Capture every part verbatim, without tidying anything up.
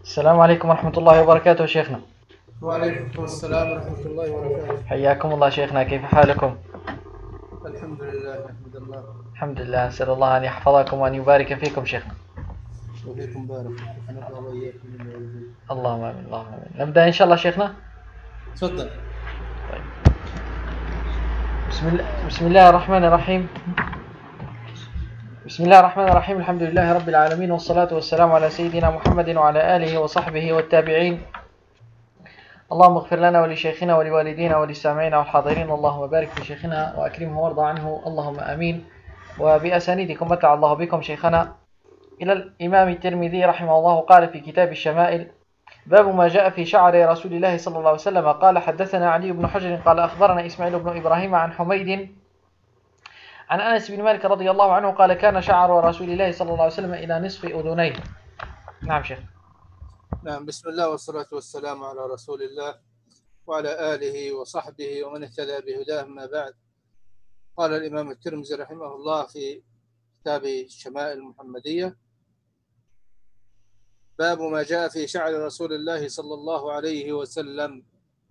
السلام عليكم ورحمة الله وبركاته شيخنا. وعليكم السلام ورحمة الله وبركاته. حياكم الله شيخنا، كيف حالكم؟ الحمد لله، نحمد الله. الحمد لله، أسأل الله أن يحفظكم وأن يبارك فيكم شيخنا. وفيكم بارك، وفقنا الله وإياكم مما يرضيه. اللهم آمين اللهم آمين. نبدأ إن شاء الله شيخنا. تفضل. طيب. بسم الله بسم الله الرحمن الرحيم. بسم الله الرحمن الرحيم. الحمد لله رب العالمين، والصلاة والسلام على سيدنا محمد وعلى آله وصحبه والتابعين. اللهم اغفر لنا ولشيخنا ولوالدينا وللسامعين والحاضرين. اللهم بارك في شيخنا وأكرمه وارضى عنه، اللهم آمين. وبأسانيدكم متع الله بكم شيخنا. إلى الإمام الترمذي رحمه الله قال في كتاب الشمائل: باب ما جاء في شعر رسول الله صلى الله عليه وسلم. قال: حدثنا علي بن حجر قال أخبرنا إسماعيل بن إبراهيم عن حميد عن أنس بن مالك رضي الله عنه قال: كان شعر رسول الله صلى الله عليه وسلم إلى نصف أذنيه. نعم شيخ. نعم، بسم الله والصلاة والسلام على رسول الله وعلى آله وصحبه ومن اهتدى بهداه، ما بعد. قال الإمام الترمذي رحمه الله في كتاب الشمائل المحمدية: باب ما جاء في شعر رسول الله صلى الله عليه وسلم،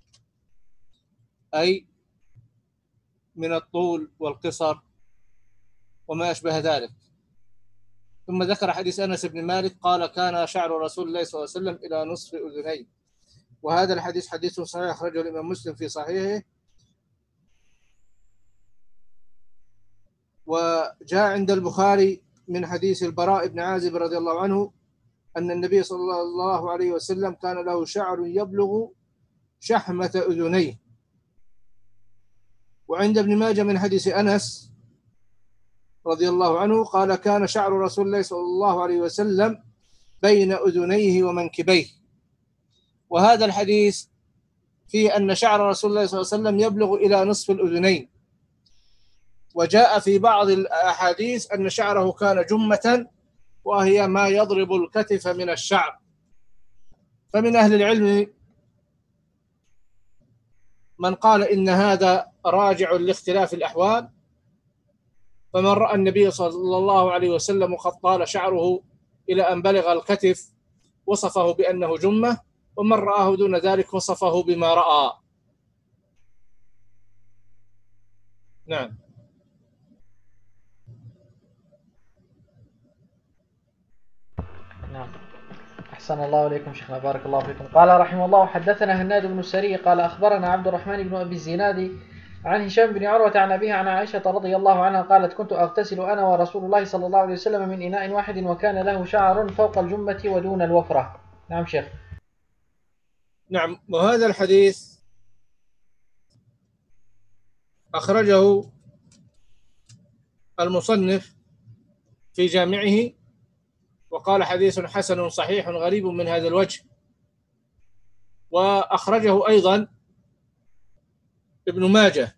أي من الطول والقصر وما أشبه ذلك. ثم ذكر حديث أنس بن مالك قال: كان شعر رسول الله صلى الله عليه وسلم إلى نصف أذنيه. وهذا الحديث حديث صحيح أخرجه الإمام مسلم في صحيحه. وجاء عند البخاري من حديث البراء بن عازب رضي الله عنه أن النبي صلى الله عليه وسلم كان له شعر يبلغ شحمة أذنيه. وعند ابن ماجه من حديث أنس رضي الله عنه قال: كان شعر رسول الله صلى الله عليه وسلم بين أذنيه ومنكبيه. وهذا الحديث فيه أن شعر رسول الله صلى الله عليه وسلم يبلغ إلى نصف الأذنين. وجاء في بعض الأحاديث أن شعره كان جمة، وهي ما يضرب الكتف من الشعر. فمن أهل العلم من قال إن هذا راجع لاختلاف الأحوال، فمن رأى النبي صلى الله عليه وسلم قد طال شعره إلى أن بلغ الكتف وصفه بأنه جمة، ومن رآه دون ذلك وصفه بما رأى. نعم. نعم، أحسن الله إليكم شيخنا، بارك الله فيكم. قال رحمه الله: حدثنا هناد بن السري قال أخبرنا عبد الرحمن بن أبي الزناد عن هشام بن عروة عن أبيها عن عائشة رضي الله عنها قالت: كنت أغتسل أنا ورسول الله صلى الله عليه وسلم من إناء واحد وكان له شعر فوق الجمة ودون الوفرة. نعم شيخ. نعم، وهذا الحديث أخرجه المصنف في جامعه وقال: حديث حسن صحيح غريب من هذا الوجه. وأخرجه أيضا ابن ماجه.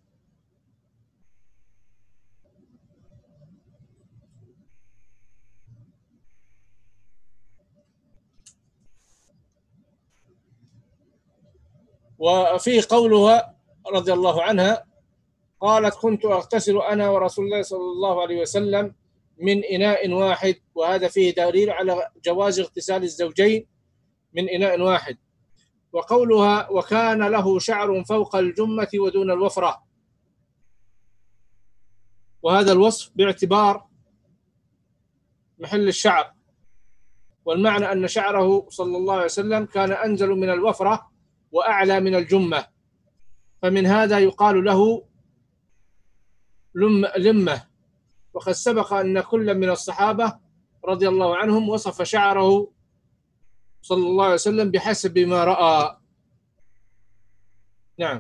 وفيه قولها رضي الله عنها قالت: كنت أغتسل أنا ورسول الله صلى الله عليه وسلم من إناء واحد. وهذا فيه دليل على جواز اغتسال الزوجين من إناء واحد. وقولها: وكان له شعر فوق الجمة ودون الوفرة، وهذا الوصف باعتبار محل الشعر، والمعنى أن شعره صلى الله عليه وسلم كان أنزل من الوفرة وأعلى من الجمة، فمن هذا يقال له لمة. وقد سبق أن كل من الصحابة رضي الله عنهم وصف شعره صلى الله عليه وسلم بحسب ما رأى. نعم.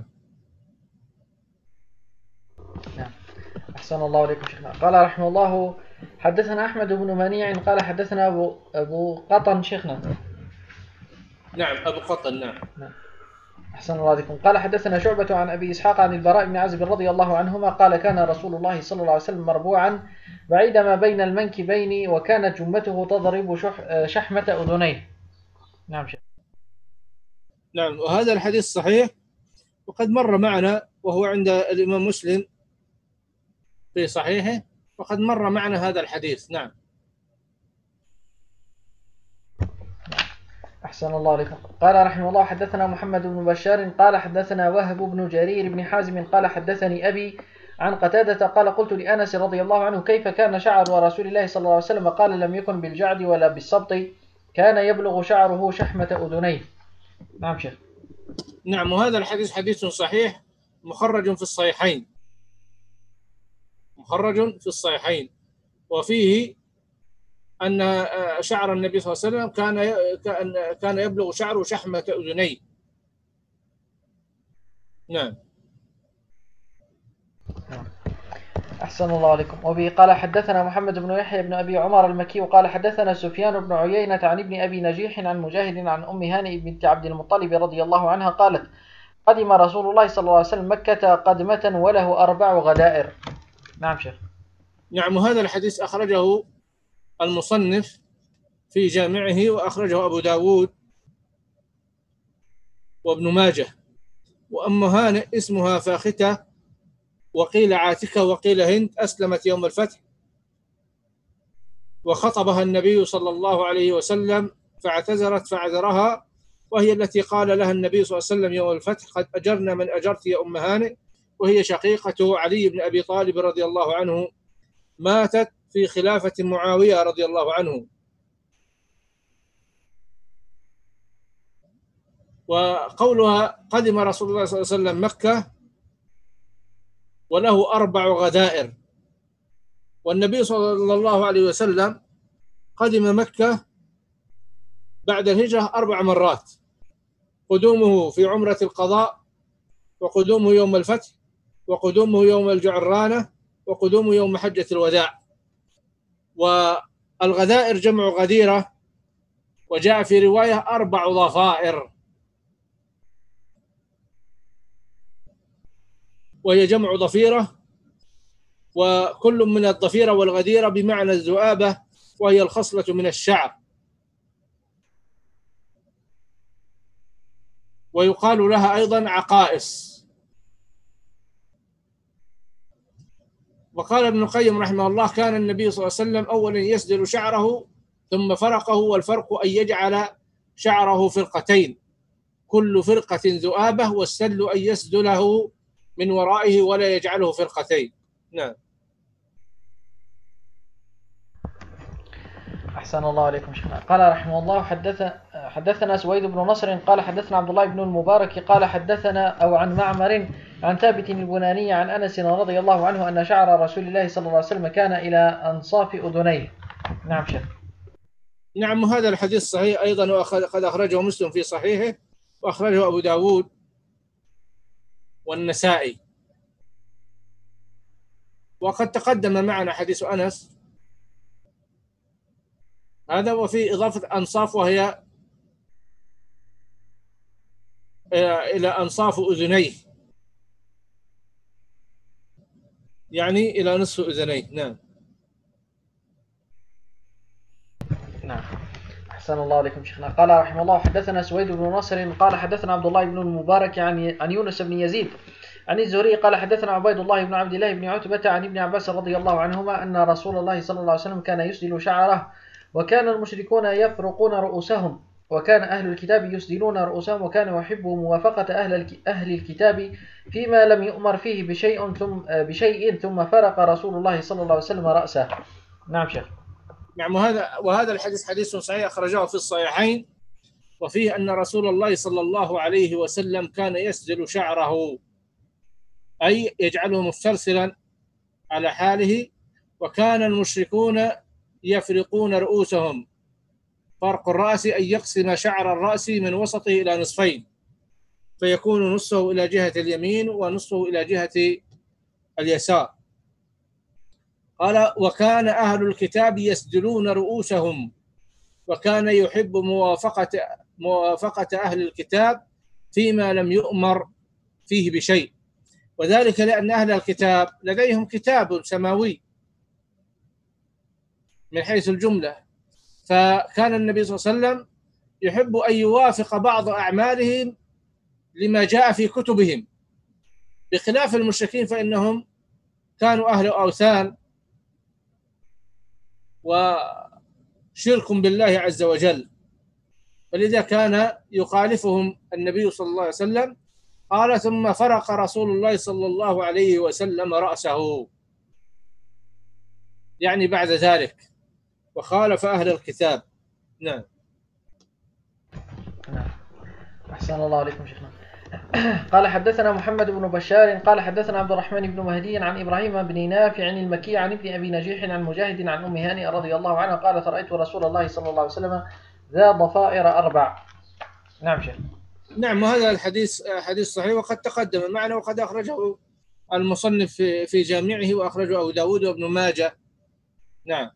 نعم، أحسن الله إليكم شيخنا. قال رحمه الله: حدثنا أحمد بن منيع قال حدثنا أبو, أبو قطن شيخنا. نعم، أبو قطن. نعم. نعم، أحسن الله عليكم. قال حدثنا شعبة عن أبي إسحاق عن البراء بن عازب رضي الله عنهما قال: كان رسول الله صلى الله عليه وسلم مربوعا بعيد ما بين المنكبين وكانت جمته تضرب شح شحمة أذنيه. نعم شيخ. نعم، وهذا الحديث صحيح وقد مر معنا، وهو عند الإمام مسلم في صحيحه، وقد مر معنا هذا الحديث. نعم. أحسن الله عليكم. قال رحمه الله: حدثنا محمد بن بشار قال حدثنا وهب بن جرير بن حازم قال حدثني أبي عن قتادة قال: قلت لأنس رضي الله عنه: كيف كان شعر رسول الله صلى الله عليه وسلم؟ قال: لم يكن بالجعد ولا بالسبط، كان يبلغ شعره شحمة أذنيه. نعم شيخ. نعم، وهذا الحديث حديث صحيح مخرج في الصحيحين، مخرج في الصحيحين، وفيه أن شعر النبي صلى الله عليه وسلم كان كان يبلغ شعره شحمة أذنيه. نعم. أحسن الله عليكم. وبه قال حدثنا محمد بن يحيى بن أبي عمر المكي قال حدثنا سفيان بن عيينة عن ابن أبي نجيح عن مجاهد عن أم هانئ بنت عبد المطلب رضي الله عنها قالت: قدم رسول الله صلى الله عليه وسلم مكة قدمة وله أربع غدائر. نعم شيخ. نعم، وهذا الحديث أخرجه المصنف في جامعه، وأخرجه أبو داود وابن ماجه. وأم هانئ اسمها فاختة، وقيل عاتكة، وقيل هند، أسلمت يوم الفتح، وخطبها النبي صلى الله عليه وسلم فاعتذرت فاعذرها، وهي التي قال لها النبي صلى الله عليه وسلم يوم الفتح: قد أجرنا من أجرت يا أم هانئ، وهي شقيقة علي بن أبي طالب رضي الله عنه، ماتت في خلافة معاوية رضي الله عنه. وقولها قدم رسول الله صلى الله عليه وسلم مكة وله أربع غدائر، والنبي صلى الله عليه وسلم قدم مكة بعد الهجرة أربع مرات: قدومه في عمرة القضاء، وقدومه يوم الفتح، وقدومه يوم الجعرانة، وقدومه يوم حجة الوداع. والغدائر جمع غديرة، وجاء في رواية أربع ضفائر، وهي جمع ضفيرة، وكل من الضفيرة والغديرة بمعنى الذؤابة، وهي الخصلة من الشعر، ويقال لها أيضا عقائص. وقال ابن القيم رحمه الله: كان النبي صلى الله عليه وسلم أولا يسدل شعره ثم فرقه، والفرق أن يجعل شعره فرقتين، كل فرقة ذؤابة، والسدل أن يسدله من ورائه ولا يجعله فرقتين. نعم. أحسن الله عليكم شيخنا. قال رحمه الله: حدث حدثنا سويد بن نصر قال حدثنا عبد الله بن المبارك قال حدثنا أو عن معمر عن ثابت البناني عن أنس رضي الله عنه أن شعر رسول الله صلى الله عليه وسلم كان إلى أنصاف أذنيه. نعم شيخ. نعم، هذا الحديث صحيح أيضا، وقد أخرجه مسلم في صحيحه، وأخرجه أبو داود والنسائي. وقد تقدم معنا حديث أنس هذا، وفي إضافة أنصاف، وهي إلى أنصاف أذنيه، يعني إلى نصف أذنيه. نعم. نعم. أحسن الله عليكم شيخنا. قال رحمه الله: حدثنا سويد بن نصر قال حدثنا عبد الله بن المبارك عن عن يونس بن يزيد عن الزهري قال حدثنا عبيد الله بن عبد الله بن عتبة عن ابن عباس رضي الله عنهما أن رسول الله صلى الله عليه وسلم كان يسدل شعره، وكان المشركون يفرقون رؤوسهم، وكان أهل الكتاب يسدلون رؤوسهم، وكان يحب موافقة أهل أهل الكتاب فيما لم يؤمر فيه بشيء ثم بشيء ثم فرق رسول الله صلى الله عليه وسلم رأسه. نعم شيخ. نعم، وهذا وهذا الحديث حديث صحيح أخرجه في الصحيحين، وفيه أن رسول الله صلى الله عليه وسلم كان يسدل شعره، أي يجعله مسترسلا على حاله، وكان المشركون يفرقون رؤوسهم. فرق الرأس أن يقسم شعر الرأس من وسطه إلى نصفين، فيكون نصفه إلى جهة اليمين ونصفه إلى جهة اليسار. قال: وكان أهل الكتاب يسدلون رؤوسهم، وكان يحب موافقة موافقة أهل الكتاب فيما لم يؤمر فيه بشيء، وذلك لأن أهل الكتاب لديهم كتاب سماوي من حيث الجملة، فكان النبي صلى الله عليه وسلم يحب أن يوافق بعض أعمالهم لما جاء في كتبهم، بخلاف المشركين فإنهم كانوا أهل أوثان وشرك بالله عز وجل، فلذا كان يخالفهم النبي صلى الله عليه وسلم. قال ثم فرق رسول الله صلى الله عليه وسلم رأسه، يعني بعد ذلك، وخالف أهل الكتاب. نعم. نعم. أحسن الله عليكم شيخنا. قال حدثنا محمد بن بشار قال حدثنا عبد الرحمن بن مهدي عن إبراهيم بن نافع المكي عن ابن أبي نجيح عن مجاهد عن أم هانئ رضي الله عنها قالت رأيت رسول الله صلى الله عليه وسلم ذا ضفائر أربع. نعم شيخ. نعم، وهذا الحديث حديث صحيح وقد تقدم معنا، وقد أخرجه المصنف في في جامعه، وأخرجه أبو داود وابن ماجه. نعم.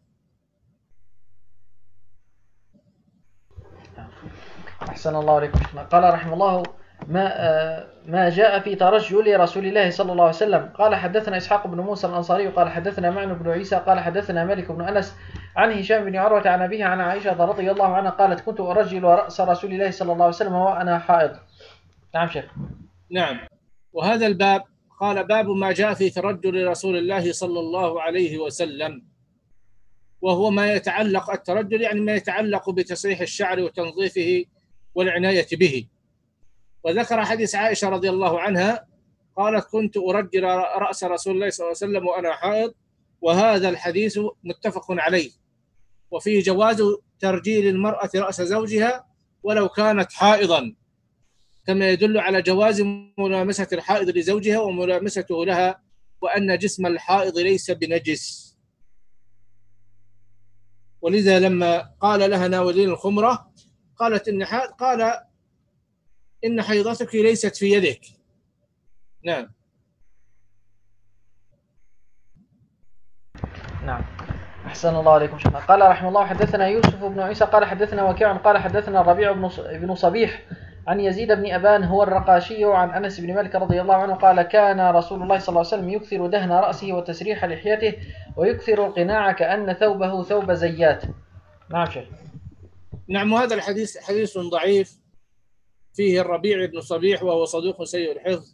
أحسن الله عليكم. قال رحمه الله ما ما جاء في ترجل رسول الله صلى الله عليه وسلم. قال حدثنا إسحاق بن موسى الأنصاري قال حدثنا معن بن عيسى قال حدثنا مالك بن أنس عن هشام بن عروة عن أبيه عن عائشة رضي الله عنها قالت كنت أرجل رأس رسول الله صلى الله عليه وسلم وأنا حائض. نعم شيخ. نعم. وهذا الباب قال باب ما جاء في ترجل رسول الله صلى الله عليه وسلم، وهو ما يتعلق الترجل يعني ما يتعلق بتسريح الشعر وتنظيفه والعناية به. وذكر حديث عائشة رضي الله عنها قالت كنت أرجل رأس رسول الله صلى الله عليه وسلم وأنا حائض، وهذا الحديث متفق عليه، وفيه جواز ترجيل المرأة رأس زوجها ولو كانت حائضا، كما يدل على جواز ملامسة الحائض لزوجها وملامسته لها، وأن جسم الحائض ليس بنجس. ولذا لما قال لها ناولين الخمرة قالت إن حائض، قال إن حيضتك ليست في يدك. نعم. نعم. أحسن الله عليكم شيخنا. قال رحمه الله حدثنا يوسف بن عيسى قال حدثنا وكيع قال حدثنا الربيع بن صبيح عن يزيد بن أبان هو الرقاشي عن أنس بن مالك رضي الله عنه قال كان رسول الله صلى الله عليه وسلم يكثر دهن رأسه وتسريح لحيته ويكثر القناع كأن ثوبه ثوب زيات. نعم شيخ. نعم. وهذا الحديث حديث ضعيف فيه الربيع بن صبيح وهو صدوق سيء الحفظ.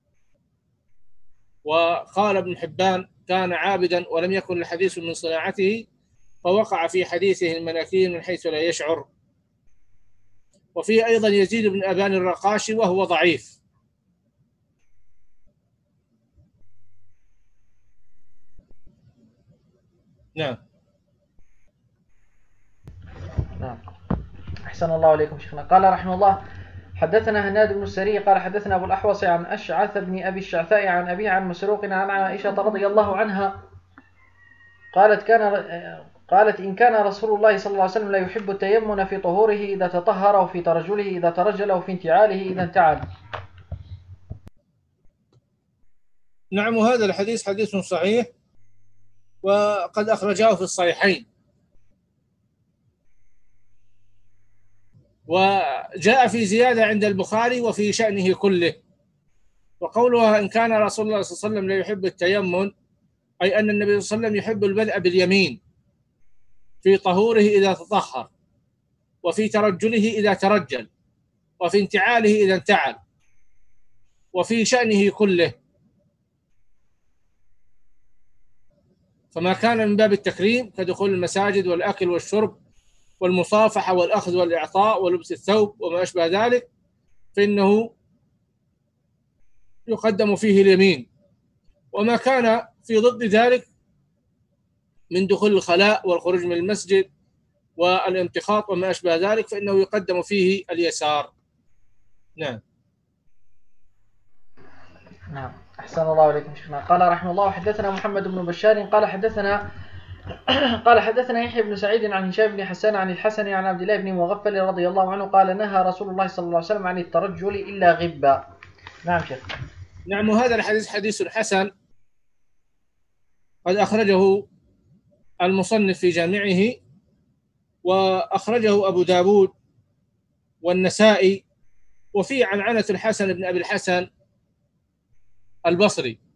وقال ابن حبان كان عابدا ولم يكن الحديث من صناعته، فوقع في حديثه المناكير من حيث لا يشعر. وفيه أيضا يزيد بن أبان الرقاشي وهو ضعيف. نعم. نعم. أحسن الله عليكم شيخنا. قال رحمه الله حدثنا هناد بن السري قال حدثنا أبو الأحوص عن أشعث بن أبي الشعثاء عن أبيه عن مسروق عن عائشة رضي الله عنها قالت كان قالت إن كان رسول الله صلى الله عليه وسلم لا يحب التيمن في طهوره إذا تطهر وفي ترجله إذا ترجل وفي انتعاله إذا انتعل. نعم. وهذا الحديث حديث صحيح وقد أخرجاه في الصحيحين. وجاء في زيادة عند البخاري وفي شأنه كله. وقولها إن كان رسول الله صلى الله عليه وسلم لا يحب التيمن أي أن النبي صلى الله عليه وسلم يحب البدء باليمين في طهوره إذا تطهر، وفي ترجله إذا ترجل، وفي انتعاله إذا انتعل، وفي شأنه كله. فما كان من باب التكريم كدخول المساجد والأكل والشرب والمصافحة والأخذ والإعطاء ولبس الثوب وما أشبه ذلك فإنه يقدم فيه اليمين. وما كان في ضد ذلك من دخول الخلاء والخروج من المسجد والامتخاط وما أشبه ذلك فإنه يقدم فيه اليسار. نعم. نعم. أحسن الله عليكم شيخنا. قال رحمه الله حدثنا محمد بن بشار قال حدثنا قال حدثنا يحيى بن سعيد عن هشام بن حسان عن الحسن عن عبد الله بن مغفل رضي الله عنه قال نهى رسول الله صلى الله عليه وسلم عن الترجل إلا غبا. نعم شيخ. نعم. وهذا الحديث حديث حسن قد أخرجه المصنف في جامعه، وأخرجه أبو داود والنسائي، وفي عنعنة الحسن بن أبي الحسن البصري،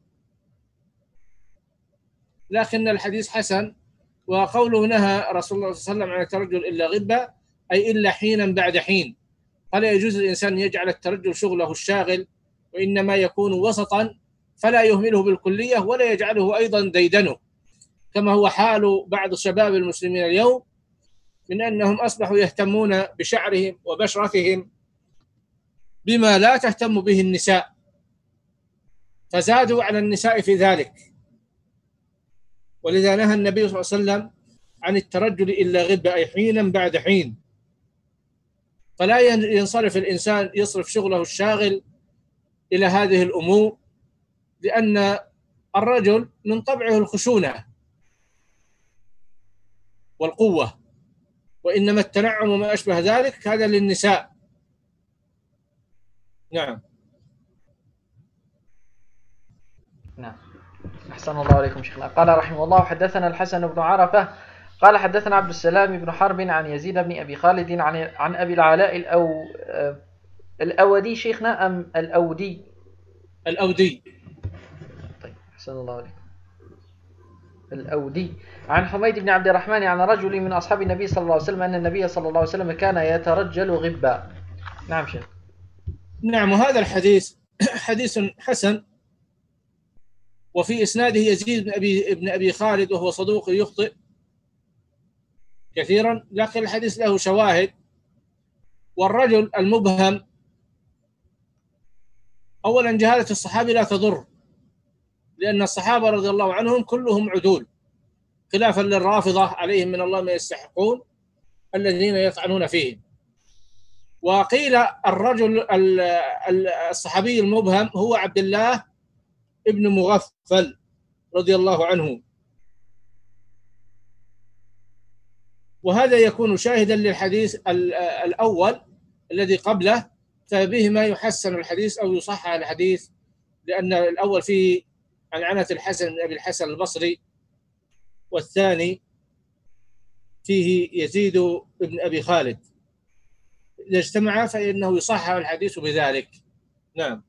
لكن الحديث حسن. وقوله نهى رسول الله صلى الله عليه وسلم عن الترجل إلا غبا أي إلا حينا بعد حين، فلا يجوز الإنسان يجعل الترجل شغله الشاغل، وإنما يكون وسطا فلا يهمله بالكلية ولا يجعله أيضا ديدنه، كما هو حال بعض شباب المسلمين اليوم من أنهم أصبحوا يهتمون بشعرهم وبشرتهم بما لا تهتم به النساء، فزادوا على النساء في ذلك. ولذا نهى النبي صلى الله عليه وسلم عن الترجل إلا غبة، أي حينا بعد حين. فلا ينصرف الإنسان يصرف شغله الشاغل إلى هذه الأمور، لأن الرجل من طبعه الخشونة والقوة، وإنما التنعم وما أشبه ذلك هذا للنساء. نعم. نعم. أحسن الله عليكم شيخنا. قال رحمه الله: حدثنا الحسن بن عرفة قال حدثنا عبد السلام بن حرب عن يزيد بن أبي خالد عن عن أبي العلاء الأو الأودي شيخنا أم الأودي؟ الأودي. طيب أحسن الله عليكم. الأودي عن حميد بن عبد الرحمن عن رجل من أصحاب النبي صلى الله عليه وسلم أن النبي صلى الله عليه وسلم كان يترجل غبا. نعم شيخ. نعم. وهذا الحديث حديث حسن، وفي إسناده يزيد بن أبي ابن أبي خالد وهو صدوق يخطئ كثيرا، لكن الحديث له شواهد. والرجل المبهم أولا جهالة الصحابي لا تضر، لأن الصحابة رضي الله عنهم كلهم عدول، خلافا للرافضة عليهم من الله ما يستحقون الذين يطعنون فيهم. وقيل الرجل الصحابي المبهم هو عبد الله ابن مغفل رضي الله عنه، وهذا يكون شاهدا للحديث الأول الذي قبله، فبهما يحسن الحديث أو يصحح الحديث، لأن الأول فيه عنعنة الحسن بن أبي الحسن البصري، والثاني فيه يزيد بن أبي خالد. إذا اجتمع فإنه يصحح الحديث بذلك. نعم.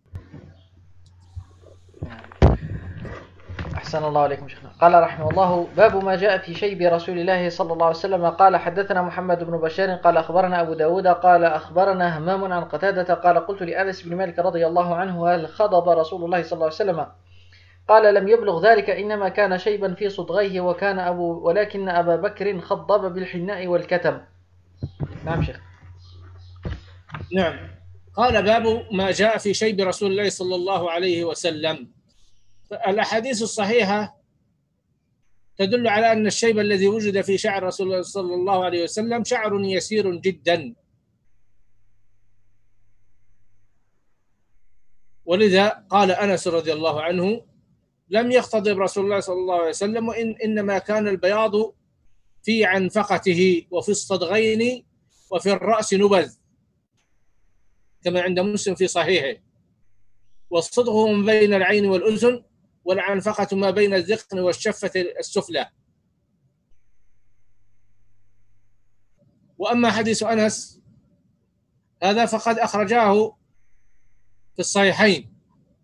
أحسن الله عليكم شيخنا. قال رحمه الله: باب ما جاء في شيب رسول الله صلى الله عليه وسلم. قال حدثنا محمد بن بشار قال أخبرنا أبو داود قال أخبرنا همام عن قتادة قال قلت لأنس بن مالك رضي الله عنه: هل خضب رسول الله صلى الله عليه وسلم؟ قال: لم يبلغ ذلك، إنما كان شيبا في صدغيه، وكان أبو ولكن أبا بكر خضب بالحناء والكتم. نعم شيخ. نعم. قال: باب ما جاء في شيب رسول الله صلى الله عليه وسلم. الأحاديث الصحيحة تدل على أن الشيب الذي وجد في شعر رسول الله صلى الله عليه وسلم شعر يسير جدا، ولذا قال أنس رضي الله عنه: لم يختضب رسول الله صلى الله عليه وسلم، وإن إنما كان البياض في عنفقته وفي الصدغين وفي الرأس نبذ، كما عند مسلم في صحيحه. والصدغ من بين العين والأذن، والعنفقة ما بين الذقن والشفة السفلى. وأما حديث أنس هذا فقد أخرجاه في الصحيحين.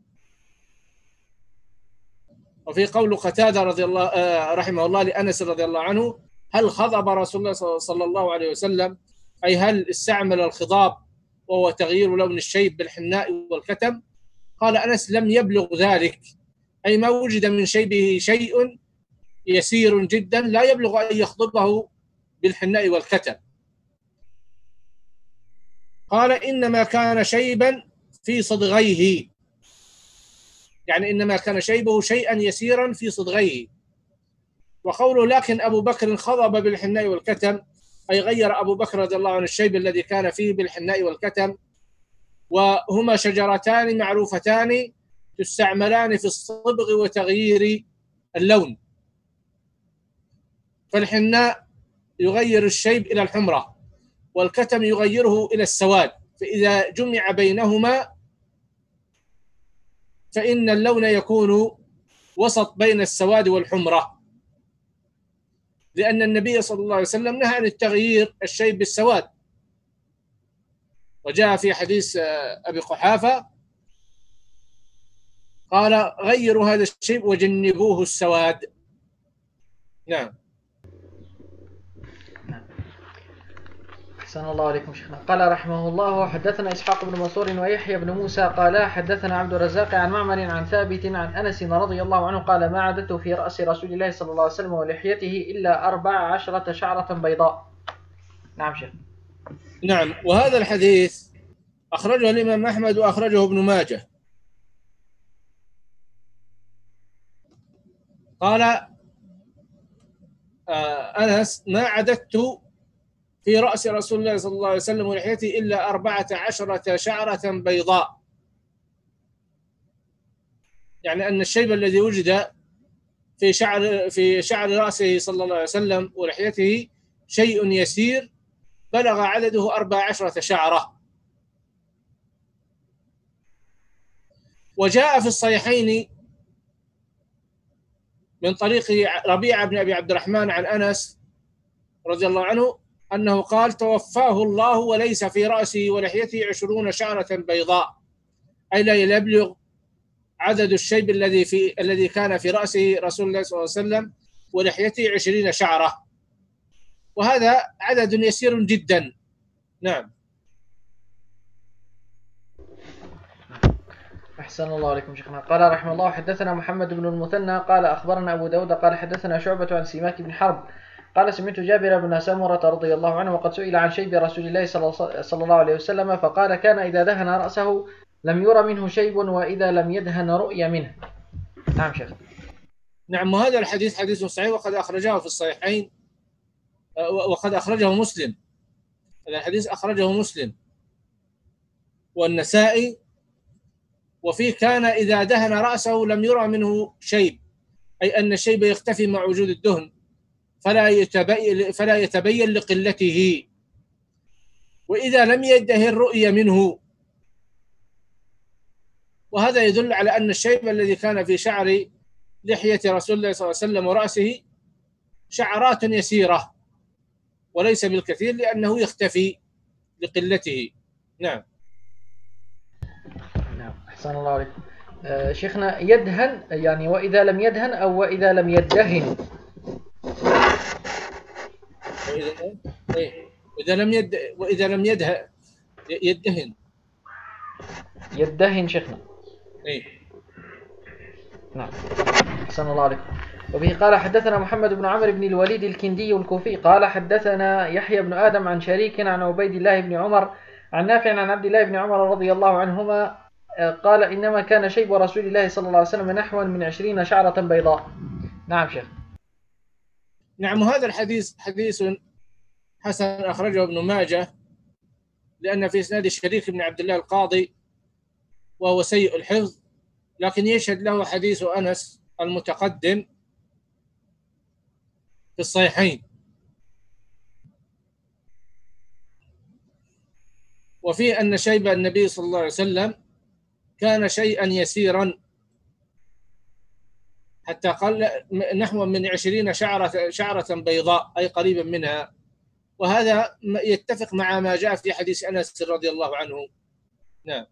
وفي قول قتادة رضي الله آه رحمه الله لأنس رضي الله عنه: هل خضب رسول الله صلى الله عليه وسلم؟ أي هل استعمل الخضاب وهو تغيير لون الشيب بالحناء والكتم؟ قال أنس: لم يبلغ ذلك، أي ما وجد من شيبه شيء يسير جدا لا يبلغ أن يخضبه بالحناء والكتم. قال: إنما كان شيبا في صدغيه، يعني إنما كان شيبه شيئا يسيرا في صدغيه. وقوله لكن أبو بكر خضب بالحناء والكتم، أي غير أبو بكر رضي الله عنه الشيب الذي كان فيه بالحناء والكتم، وهما شجرتان معروفتان تستعملان في الصبغ وتغيير اللون. فالحناء يغير الشيب إلى الحمرة، والكتم يغيره إلى السواد، فإذا جمع بينهما فإن اللون يكون وسط بين السواد والحمرة، لأن النبي صلى الله عليه وسلم نهى عن التغيير الشيب بالسواد. وجاء في حديث أبي قحافة قال: غيروا هذا الشيب وجنبوه السواد. نعم. أحسن الله عليكم شيخنا. قال رحمه الله: حدثنا إسحاق بن منصور ويحيى بن موسى قال حدثنا عبد الرزاق عن معمر عن ثابت عن أنس رضي الله عنه قال: ما عددت في رأس رسول الله صلى الله عليه وسلم ولحيته إلا أربع عشرة شعرة بيضاء. نعم شيخ. نعم. وهذا الحديث أخرجه الإمام أحمد وأخرجه ابن ماجه. قال آه أنس: ما عددت في رأس رسول الله صلى الله عليه وسلم ولحيته إلا أربعة عشرة شعرة بيضاء، يعني أن الشيب الذي وجد في شعر في شعر رأسه صلى الله عليه وسلم ولحيته شيء يسير بلغ عدده أربع عشرة شعرة. وجاء في الصحيحين من طريق ربيعة بن أبي عبد الرحمن عن أنس رضي الله عنه أنه قال: توفاه الله وليس في رأسه ولحيته عشرون شعرة بيضاء، أي لا يبلغ عدد الشيب الذي في الذي كان في رأسه رسول الله صلى الله عليه وسلم ولحيته عشرين شعرة، وهذا عدد يسير جدا. نعم. أحسن الله عليكم شيخنا. قال رحمه الله: حدثنا محمد بن المثنى قال أخبرنا أبو داود قال حدثنا شعبة عن سماك بن حرب قال سمعت جابر بن سمرة رضي الله عنه وقد سئل عن شيب رسول الله صلى الله عليه وسلم فقال: كان إذا دهن رأسه لم يرى منه شيب وإذا لم يدهن رؤي منه. نعم شيخ. نعم. وهذا الحديث حديث صحيح وقد أخرجه في الصحيحين وقد أخرجه مسلم. هذا الحديث أخرجه مسلم والنسائي، وفيه كان إذا دهن رأسه لم يرى منه شيب، أي أن الشيب يختفي مع وجود الدهن فلا يتبين فلا يتبين لقلته، وإذا لم يدهن رؤي منه. وهذا يدل على أن الشيب الذي كان في شعر لحية رسول الله صلى الله عليه وسلم ورأسه شعرات يسيرة وليس بالكثير، لأنه يختفي لقلته. نعم. نعم. أحسن الله عليكم. آه شيخنا، يدهن يعني وإذا لم يدهن أو وإذا لم يدهن؟ وإذا إيه وإذا لم يد وإذا لم يدهن يدهن يدهن شيخنا. إيه. نعم. أحسن الله عليكم. وبه قال حدثنا محمد بن عمرو بن الوليد الكندي الكوفي قال حدثنا يحيى بن آدم عن شريك عن عبيد الله بن عمر عن نافع عن عبد الله بن عمر رضي الله عنهما قال: إنما كان شيب رسول الله صلى الله عليه وسلم نحو من عشرين شعرة بيضاء. نعم شيخ. نعم. وهذا الحديث حديث حسن أخرجه ابن ماجه، لأن في إسناد شريك بن عبد الله القاضي وهو سيء الحفظ، لكن يشهد له حديث أنس المتقدم في الصحيحين. وفيه أن شيب النبي صلى الله عليه وسلم كان شيئا يسيرا، حتى قال نحو من عشرين شعرة, شعرة بيضاء، أي قريبا منها. وهذا يتفق مع ما جاء في حديث أنس رضي الله عنه. نعم.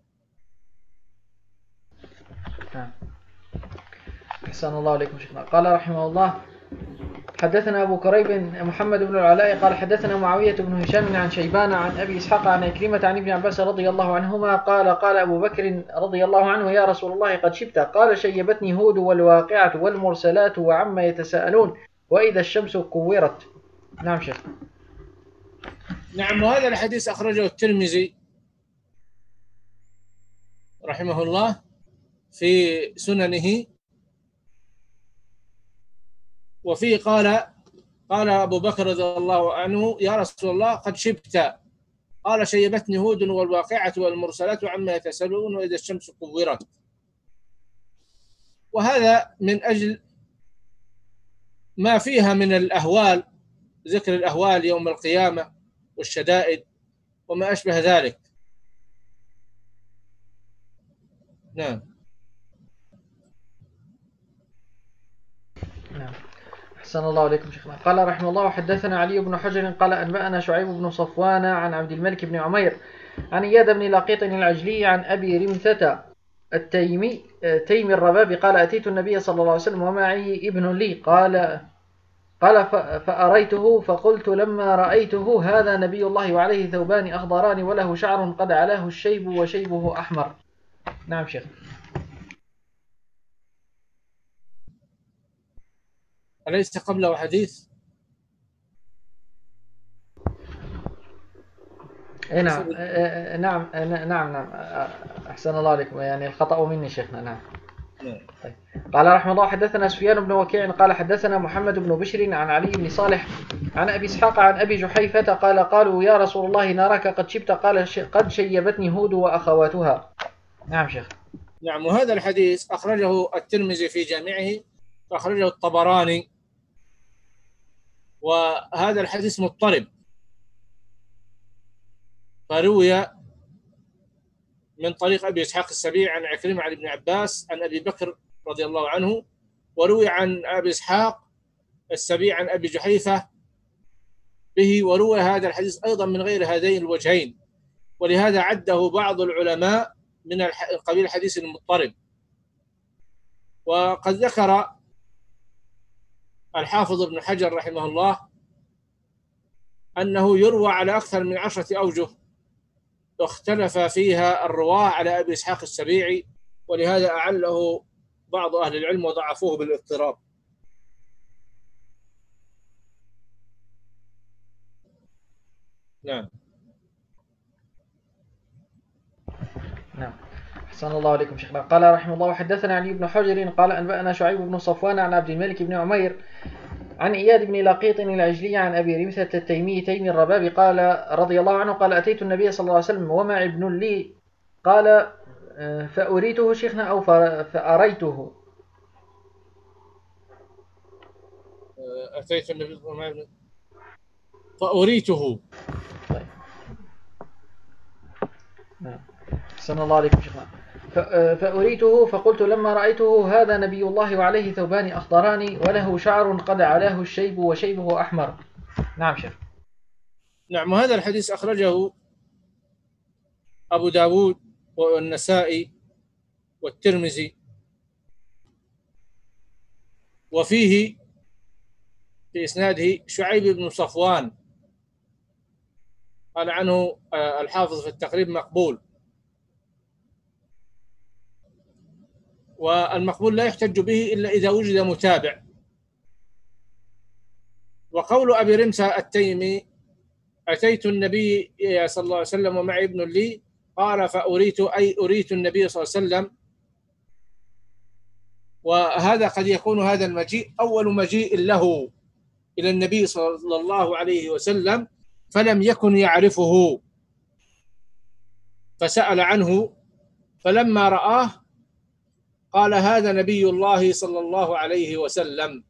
نعم. أحسن الله عليكم شيخنا. قال رحمه الله: حدثنا أبو كريب محمد بن العلاء قال حدثنا معاوية بن هشام عن شيبان عن أبي إسحاق عن عكرمة عن ابن عباس رضي الله عنهما قال: قال أبو بكر رضي الله عنه: يا رسول الله قد شبت. قال: شيبتني هود والواقعة والمرسلات وعما يتساءلون وإذا الشمس كورت. نعم شيخ. نعم. وهذا الحديث أخرجه الترمذي رحمه الله في سننه، وفيه قال قال أبو بكر رضي الله عنه: يا رسول الله قد شبت. قال: شيبتني هود والواقعة والمرسلات وعما يتساءلون وإذا الشمس كورت. وهذا من أجل ما فيها من الأهوال، ذكر الأهوال يوم القيامة والشدائد وما أشبه ذلك. نعم. نعم. أحسن الله عليكم شيخنا. قال رحمه الله: حدثنا علي بن حجر قال أنبأنا شعيب بن صفوان عن عبد الملك بن عمير عن إياد بن لقيط العجلي عن أبي رمثة التيمي تيمي الربابي قال: أتيت النبي صلى الله عليه وسلم ومعي ابن لي قال قال فأريته فقلت لما رأيته: هذا نبي الله وعليه ثوبان أخضران وله شعر قد علاه الشيب وشيبه أحمر. نعم شيخ. أليس قبله حديث؟ اي نعم. آه، آه، نعم آه، نعم نعم آه، أحسن الله عليكم، يعني الخطأ مني شيخنا. نعم. نعم. طيب. قال رحمه الله حدثنا سفيان بن وكيع قال حدثنا محمد بن بشر عن علي بن صالح عن أبي إسحاق عن أبي جحيفة قال قالوا يا رسول الله نراك قد شبت، قال ش- قد شيبتني هود وأخواتها. نعم شيخ. نعم. وهذا الحديث أخرجه الترمذي في جامعه، وأخرجه الطبراني، وهذا الحديث مضطرب، فروي من طريق أبي إسحاق السبيعي عن عكرمة عن ابن عباس عن أبي بكر رضي الله عنه، وروي عن أبي إسحاق السبيعي عن أبي جحيفة به، وروي هذا الحديث أيضا من غير هذين الوجهين، ولهذا عده بعض العلماء من قبيل الحديث المضطرب. وقد ذكر الحافظ ابن حجر رحمه الله أنه يروى على أكثر من عشرة أوجه اختلف فيها الرواة على أبي إسحاق السبيعي، ولهذا أعله بعض أهل العلم وضعفوه بالاضطراب. نعم. نعم. أحسن الله عليكم شيخنا. قال رحمه الله حدثنا علي بن حجر قال أنبأنا شعيب بن صفوان عن عبد الملك بن عمير عن إياد بن لقيط العجلي عن أبي رمثة التيمي تيمي الرباب قال رضي الله عنه قال أتيت النبي صلى الله عليه وسلم ومع ابن لي قال فأريته شيخنا أو فأريته. أتيت النبي صلى الله عليه وسلم فأريته. طيب. نعم. أحسن الله عليكم شيخنا. فأريته فقلت لما رأيته هذا نبي الله وعليه ثوبان أخضران وله شعر قد علاه الشيب وشيبه أحمر. نعم شيخ. نعم. وهذا الحديث أخرجه أبو داود والنسائي والترمذي، وفيه في إسناده شعيب بن صفوان، قال عنه الحافظ في التقريب مقبول، والمقبول لا يحتج به إلا إذا وجد متابع. وقول أبي رمثة التيمي أتيت النبي صلى الله عليه وسلم ومعي ابن لي قال فأريت، أي أريت النبي صلى الله عليه وسلم، وهذا قد يكون هذا المجيء أول مجيء له إلى النبي صلى الله عليه وسلم، فلم يكن يعرفه فسأل عنه، فلما رآه قال هذا نبي الله صلى الله عليه وسلم.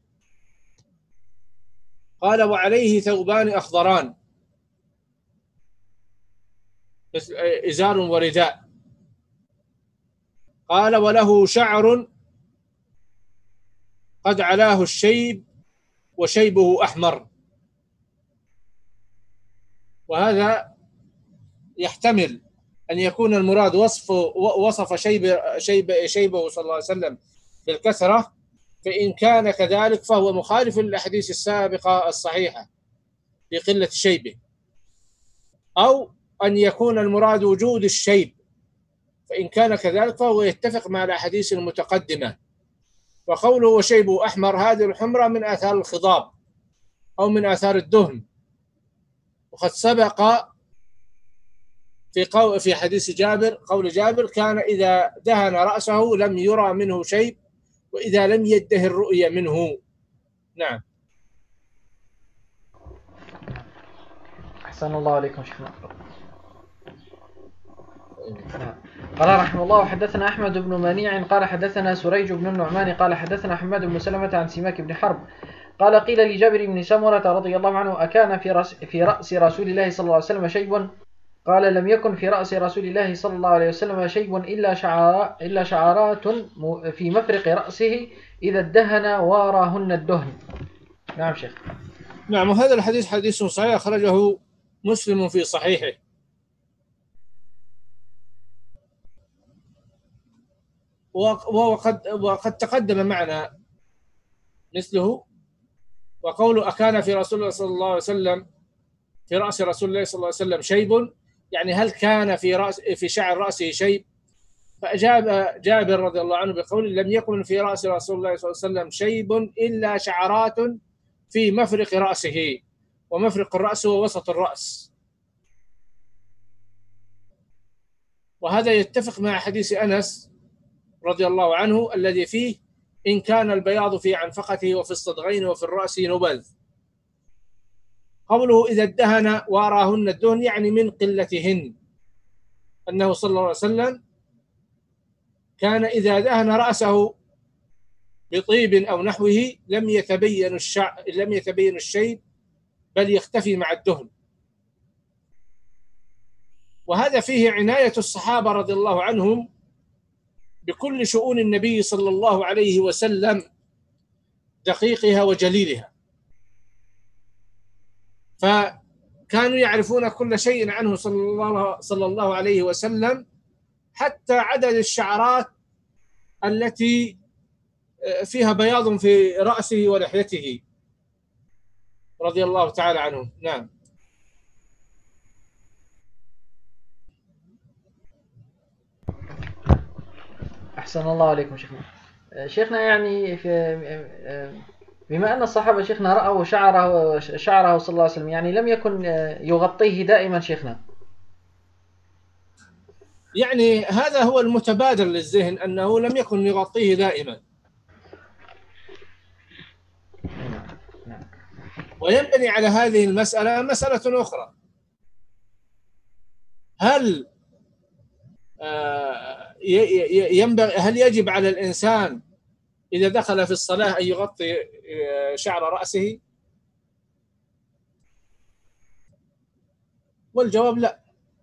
قال وعليه ثوبان أخضران إزار ورداء. قال وله شعر قد علاه الشيب وشيبه أحمر. وهذا يحتمل أن يكون المراد وصف وصف شيب شيب شيبه صلى الله عليه وسلم بالكثرة، فإن كان كذلك فهو مخالف للأحاديث السابقة الصحيحة بقلة شيبه، أو أن يكون المراد وجود الشيب، فإن كان كذلك فهو يتفق مع الأحاديث المتقدمة. وقوله وشيبه أحمر، هذه الحمرة من آثار الخضاب أو من آثار الدهن، وقد سبق في قول في حديث جابر قول جابر كان إذا دهن رأسه لم يرى منه شيء، وإذا لم يده الرؤية منه. نعم. أحسن الله عليكم شيخنا. قال رحمه الله حدثنا أحمد بن منيع قال حدثنا سريج بن النعمان قال حدثنا حماد بن سلمة عن سماك بن حرب قال قيل لجابر بن سمرة رضي الله عنه أكان في رأس, في رأس رسول الله صلى الله عليه وسلم شيب؟ قال لم يكن في رأس رسول الله صلى الله عليه وسلم شيب إلا, شعر إلا شعرات في مفرق رأسه إذا ادهن واراهن الدهن. نعم شيخ. نعم. وهذا الحديث حديث صحيح أخرجه مسلم في صحيحه. وقد وقد تقدم معنا مثله. وقول أكان في رسول الله صلى الله عليه وسلم في رأس رسول الله صلى الله عليه وسلم شيب، يعني هل كان في رأس في شعر رأسه شيب؟ فأجاب جابر رضي الله عنه بقول لم يكن في رأس رسول الله صلى الله عليه وسلم شيب إلا شعرات في مفرق رأسه، ومفرق الرأس هو وسط الرأس. وهذا يتفق مع حديث أنس رضي الله عنه الذي فيه إن كان البياض في عنفقته وفي الصدغين وفي الرأس نبذ. قوله إذا ادهن وأراهن الدهن يعني من قلتهن، أنه صلى الله عليه وسلم كان إذا دهن رأسه بطيب أو نحوه لم يتبين الشع... لم يتبين الشيب بل يختفي مع الدهن. وهذا فيه عناية الصحابة رضي الله عنهم بكل شؤون النبي صلى الله عليه وسلم دقيقها وجليلها، فكانوا يعرفون كل شيء عنه صلى الله, صلى الله عليه وسلم، حتى عدد الشعرات التي فيها بياض في رأسه ولحيته رضي الله تعالى عنه. نعم. أحسن الله عليكم شيخنا. شيخنا يعني في بما أن الصحابة شيخنا رأوا شعره شعره صلى الله عليه وسلم، يعني لم يكن يغطيه دائما شيخنا. يعني هذا هو المتبادر للذهن أنه لم يكن يغطيه دائما. وينبني على هذه المسألة مسألة أخرى، هل ينبغي هل يجب على الإنسان إذا دخل في الصلاة أن يغطي شعر رأسه؟ والجواب لا،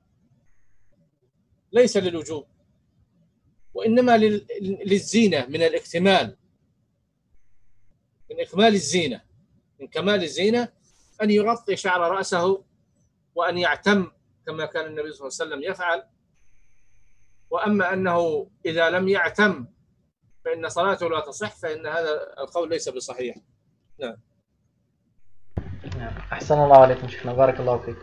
ليس للوجوب، وإنما للزينة، من الاكتمال، من إكمال الزينة، من كمال الزينة أن يغطي شعر رأسه وأن يعتم كما كان النبي صلى الله عليه وسلم يفعل. وأما أنه إذا لم يعتم فإن صلاته لا تصح، فإن هذا القول ليس بصحيح. نعم. أحسن الله عليكم شيخنا، بارك الله فيك.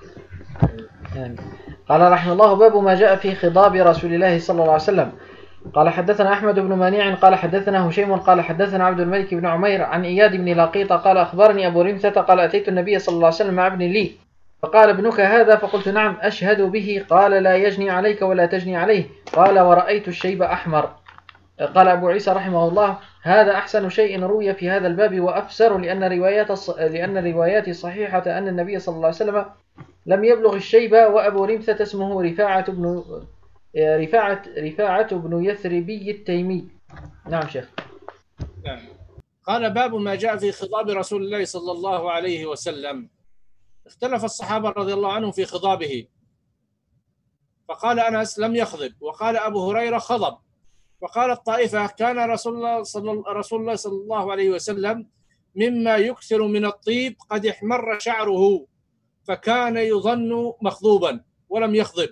قال رحمه الله: باب ما جاء في خضاب رسول الله صلى الله عليه وسلم. قال حدثنا أحمد بن منيع قال حدثنا هشيم قال حدثنا عبد الملك بن عمير عن إياد بن لقيط قال أخبرني أبو رمثة قال أتيت النبي صلى الله عليه وسلم مع ابن لي فقال: ابنك هذا؟ فقلت: نعم. أشهد به؟ قال: لا يجني عليك ولا تجني عليه. قال: ورأيت الشيب أحمر. قال أبو عيسى رحمه الله: هذا أحسن شيء روي في هذا الباب وأفسر، لأن روايات الص... لأن الروايات صحيحة أن النبي صلى الله عليه وسلم لم يبلغ الشيب. وأبو رمثة اسمه رفاعة بن رفاعة رفاعة بن يثربي التيمي. نعم شيخ. نعم. قال: باب ما جاء في خضاب رسول الله صلى الله عليه وسلم. اختلف الصحابة رضي الله عنهم في خضابه، فقال أنس: لم يخضب، وقال أبو هريرة: خضب. وقال الطائفة: كان رسول الله صلى رسول الله صلى الله عليه وسلم مما يكثر من الطيب قد احمر شعره فكان يظن مخضوبا ولم يخضب.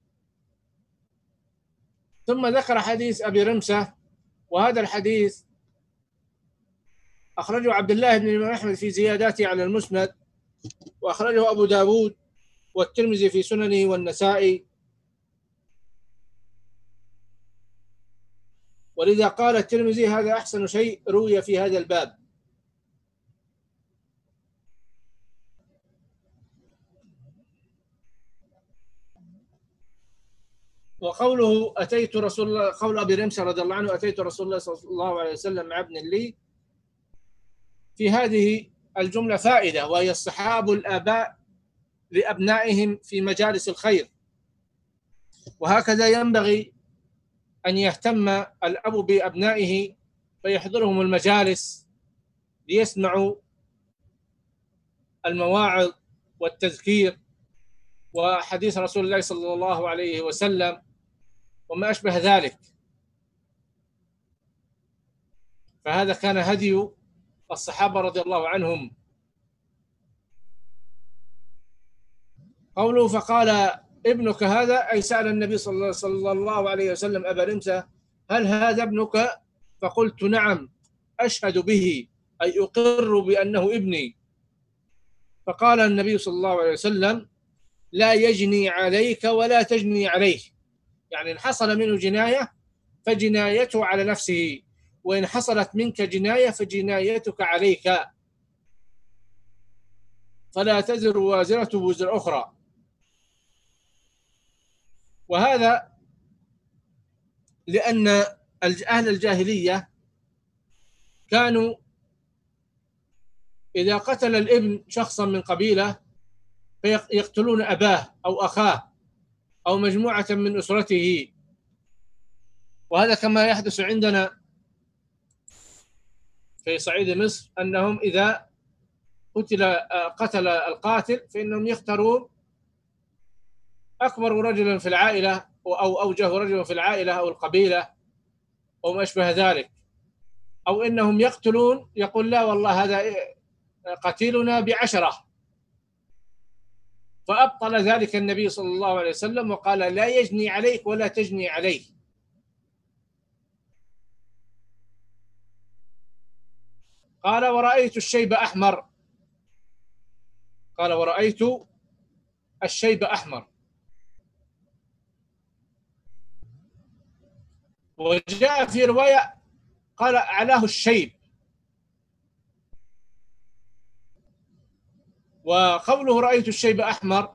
ثم ذكر حديث أبي رمسة، وهذا الحديث أخرجه عبد الله بن الإمام أحمد في زياداته على المسند، وأخرجه أبو داود والترمذي في سننه والنسائي. ولذا قال الترمذي: هذا أحسن شيء روي في هذا الباب. وقوله أتيت رسول الله، قول أبي رمسة رضي الله عنه: أتيت رسول الله صلى الله عليه وسلم مع ابن لي، في هذه الجملة فائدة، وهي اصطحاب الآباء لأبنائهم في مجالس الخير. وهكذا ينبغي أن يهتم الأب بأبنائه فيحضرهم المجالس ليسمعوا المواعظ والتذكير وحديث رسول الله صلى الله عليه وسلم وما أشبه ذلك. فهذا كان هدي الصحابة رضي الله عنهم. قوله: فقال ابنك هذا، أي سأل النبي صلى الله عليه وسلم أبا رمسة: هل هذا ابنك؟ فقلت: نعم. أشهد به، أي أقر بأنه ابني. فقال النبي صلى الله عليه وسلم: لا يجني عليك ولا تجني عليه، يعني إن حصل منه جناية فجنايته على نفسه، وإن حصلت منك جناية فجنايتك عليك، فلا تزر وازرة وزر أخرى. وهذا لأن أهل الجاهلية كانوا إذا قتل الابن شخصا من قبيلة فيقتلون أباه أو أخاه أو مجموعة من أسرته، وهذا كما يحدث عندنا في صعيد مصر، أنهم إذا قتل قتل القاتل فإنهم يختارون أكبر رجل في العائلة أو أوجه رجل في العائلة أو القبيلة أو ما أشبه ذلك، أو إنهم يقتلون يقول لا والله هذا قتيلنا بعشرة، فأبطل ذلك النبي صلى الله عليه وسلم وقال لا يجني عليك ولا تجني عليه. قال ورأيت الشيب أحمر، قال ورأيت الشيب أحمر. وجاء في رواية قال علاه الشيب. وقوله رأيت الشيب أحمر،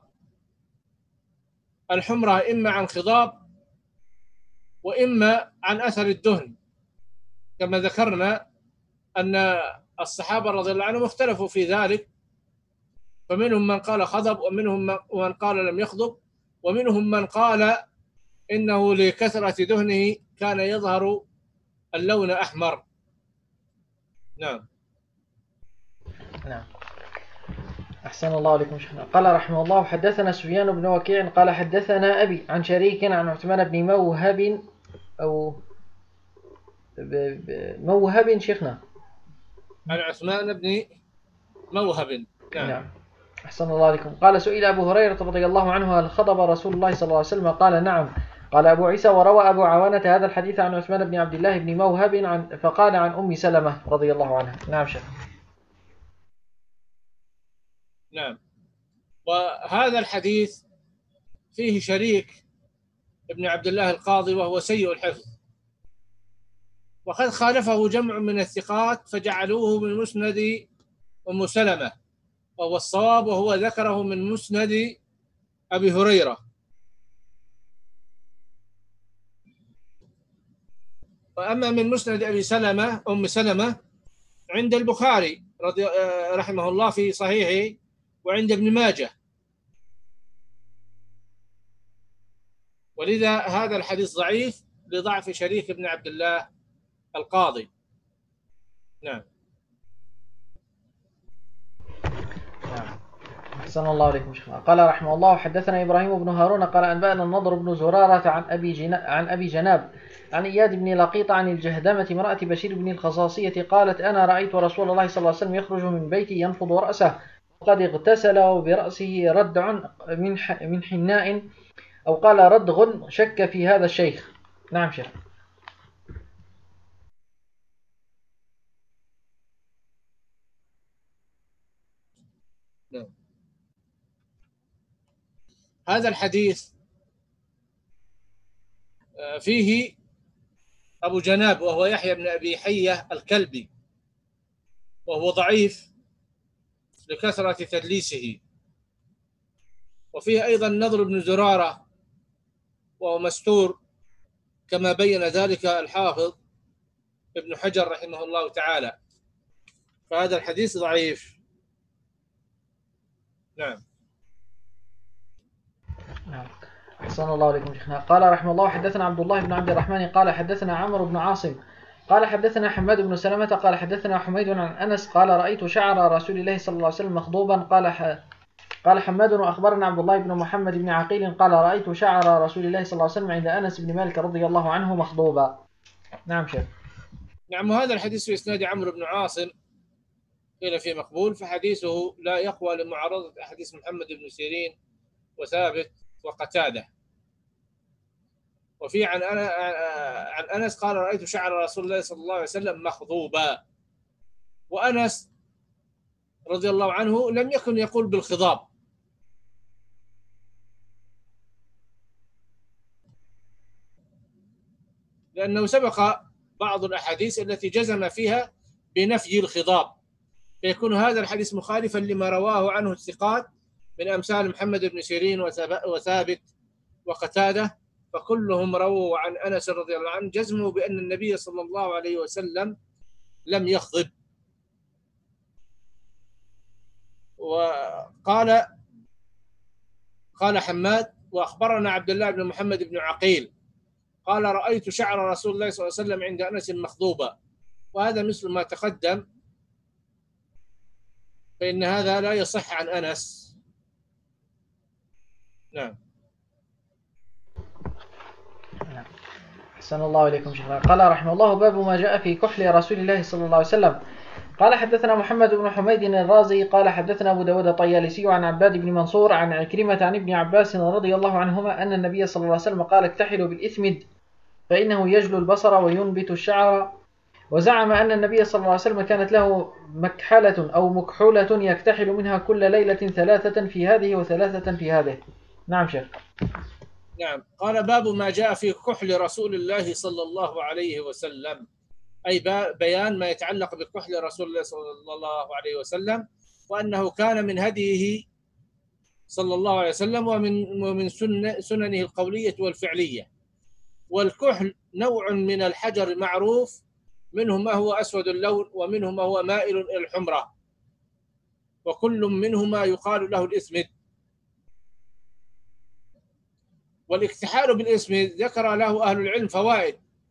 الحمرة إما عن خضاب وإما عن أثر الدهن، كما ذكرنا أن الصحابة رضي الله عنهم اختلفوا في ذلك، فمنهم من قال خضب ومنهم من قال لم يخضب، ومنهم من قال إنه لكثرة دهنه كان يظهر اللون أحمر. نعم. نعم. أحسن الله عليكم شيخنا. قال رحمه الله حدثنا سفيان بن وكيع قال حدثنا أبي عن شريك عن عثمان بن موهب أو موهب شيخنا عن عثمان بن موهب. نعم. نعم. أحسن الله عليكم. قال سئل أبو هريرة رضي الله عنه هل خضب رسول الله صلى الله عليه وسلم؟ قال نعم. قال أبو عيسى وروى أبو عوانة هذا الحديث عن عثمان بن عبد الله بن موهب عن فقال عن أم سلمة رضي الله عنها. نعم شيخ. نعم. وهذا الحديث فيه شريك ابن عبد الله القاضي وهو سيء الحفظ، وقد خالفه جمع من الثقات فجعلوه من مسند أم سلمة، وهو الصواب، وهو ذكره من مسند أبي هريرة. وأما من مسند أبي سلمة أم سلمة عند البخاري رضي رحمه الله في صحيحه، وعند ابن ماجه، ولذا هذا الحديث ضعيف لضعف شريك ابن عبد الله القاضي. نعم. نعم. أحسن الله عليكم شيخنا. قال رحمه الله حدثنا إبراهيم بن هارون قال أنبأنا النضر بن زرارة عن أبي جنا عن أبي جناب عن إياد بن لقيط عن الجهدمة امرأة بشير بن الخصاصية قالت أنا رأيت رسول الله صلى الله عليه وسلم يخرج من بيتي ينفض رأسه وقد اغتسل وبرأسه ردع من من حناء أو قال ردغ، شك في هذا الشيخ. نعم شيخ. نعم. هذا الحديث فيه أبو جناب وهو يحيى بن أبي حية الكلبي، وهو ضعيف لكثرة تدليسه. وفيه أيضا نضر بن زرارة وهو مستور، كما بين ذلك الحافظ ابن حجر رحمه الله تعالى، فهذا الحديث ضعيف. نعم. نعم. أحسن الله عليكم شيخنا. قال رحمه الله حدثنا عبد الله بن عبد الرحمن قال حدثنا عمرو بن عاصم قال حدثنا حماد بن سلمة قال حدثنا حميد عن أنس قال رأيت شعر رسول الله صلى الله عليه وسلم مخضوبا. قال ح... قال حماد وأخبرنا عبد الله بن محمد بن عقيل قال رأيت شعر رسول الله صلى الله عليه وسلم عند أنس بن مالك رضي الله عنه مخضوبا. نعم شيخ. نعم. وهذا الحديث في إسناد عمرو بن عاصم قيل فيه مقبول، فحديثه لا يقوى لمعارضة أحاديث محمد بن سيرين وثابت وقتادة. وفي عن أنا عن أنس قال رأيت شعر رسول الله صلى الله عليه وسلم مخضوبا، وأنس رضي الله عنه لم يكن يقول بالخضاب، لأنه سبق بعض الأحاديث التي جزم فيها بنفي الخضاب، فيكون هذا الحديث مخالفا لما رواه عنه الثقات من أمثال محمد بن سيرين وثابت وقتادة، فكلهم رووا عن أنس رضي الله عنه جزموا بأن النبي صلى الله عليه وسلم لم يخضب. وقال قال حماد: وأخبرنا عبد الله بن محمد بن عقيل قال: رأيت شعر رسول الله صلى الله عليه وسلم عند أنس مخضوبا. وهذا مثل ما تقدم، فإن هذا لا يصح عن أنس. نعم. أحسن الله إليكم شيخنا. قال رحمه الله: باب ما جاء في كحل رسول الله صلى الله عليه وسلم. قال حدثنا محمد بن حميد الرازي قال حدثنا أبو داود الطيالسي عن عباد بن منصور عن عكرمة عن ابن عباس رضي الله عنهما أن النبي صلى الله عليه وسلم قال: اكتحلوا بالإثمد فإنه يجلو البصر وينبت الشعر. وزعم أن النبي صلى الله عليه وسلم كانت له مكحلة أو مكحولة يكتحل منها كل ليلة ثلاثة في هذه وثلاثة في هذه. نعم شيخ. نعم. قال: باب ما جاء في كحل رسول الله صلى الله عليه وسلم، أي بيان ما يتعلق بكحل رسول الله صلى الله عليه وسلم، وأنه كان من هديه صلى الله عليه وسلم ومن ومن سننه القولية والفعلية. والكحل نوع من الحجر معروف، منه ما هو أسود اللون ومنه ما هو مائل إلى الحمرة، وكل منهما يقال له الإسمد. والاكتحال بالإسمد ذكر له أهل العلم فوائد.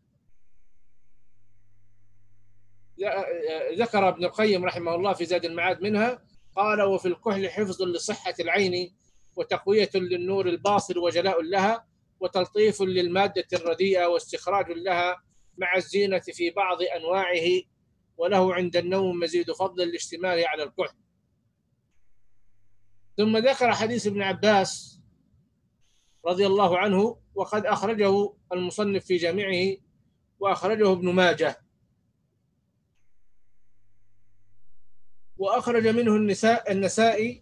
ذكر ابن القيم رحمه الله في زاد المعاد منها، قال: وفي الكحل حفظ لصحة العين، وتقوية للنور الباصر وجلاء لها، وتلطيف للمادة الرديئة، واستخراج لها مع الزينة في بعض أنواعه، وله عند النوم مزيد فضل لاشتماله على الكحل. ثم ذكر حديث ابن عباس رضي الله عنه، وقد أخرجه المصنف في جامعه وأخرجه ابن ماجه، وأخرج منه النساء النسائي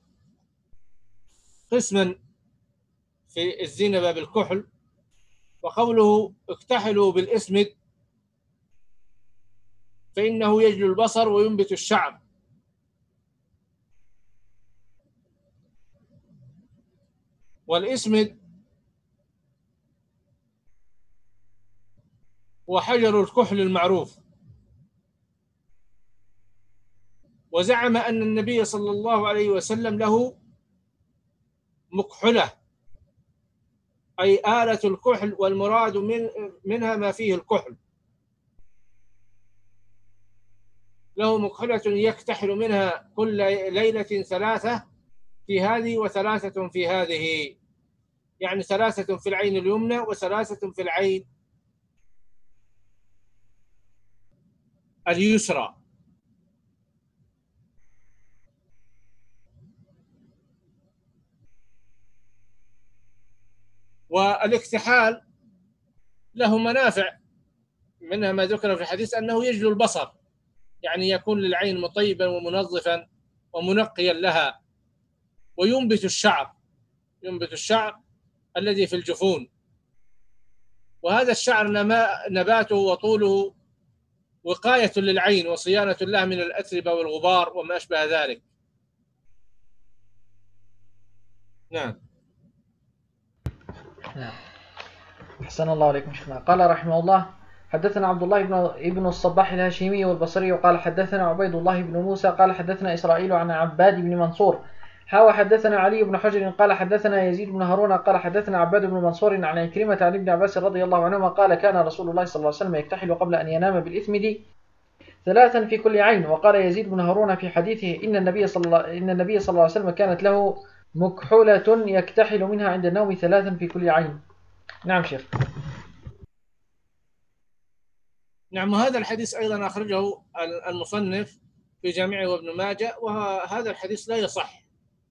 قسما في الزينة باب الكحل. وقوله: اكتحلوا بالإسمد فإنه يجلو البصر وينبت الشعر. والإسمد وحجر الكحل المعروف. وزعم أن النبي صلى الله عليه وسلم له مكحلة، أي آلة الكحل، والمراد من منها ما فيه الكحل. له مكحلة يكتحل منها كل ليلة ثلاثة في هذه وثلاثة في هذه، يعني ثلاثة في العين اليمنى وثلاثة في العين اليسرى. والاكتحال له منافع، منها ما ذكر في الحديث أنه يجلو البصر، يعني يكون للعين مطيبا ومنظفا ومنقيا لها. وينبت الشعر، ينبت الشعر الذي في الجفون، وهذا الشعر نباته وطوله وقاية للعين وصيانة لها من الأتربة والغبار وما أشبه ذلك. نعم. نعم. أحسن الله عليكم شيخنا. قال رحمه الله: حدثنا عبد الله بن ابن الصباح الهاشمي والبصري قال حدثنا عبيد الله بن موسى قال حدثنا إسرائيل عن عباد بن منصور حاوى حدثنا علي بن حجر قال حدثنا يزيد بن هارون قال حدثنا عباد بن منصور عن عكرمة عن ابن عباس رضي الله عنهما قال: كان رسول الله صلى الله عليه وسلم يكتحل قبل أن ينام بالإثمد ثلاثا في كل عين. وقال يزيد بن هارون في حديثه: إن النبي صلى الله, إن النبي صلى الله عليه وسلم كانت له مكحولة يكتحل منها عند النوم ثلاثا في كل عين. نعم شيخ. نعم. وهذا الحديث أيضا أخرجه المصنف في جامعه وابن ماجه، وهذا الحديث لا يصح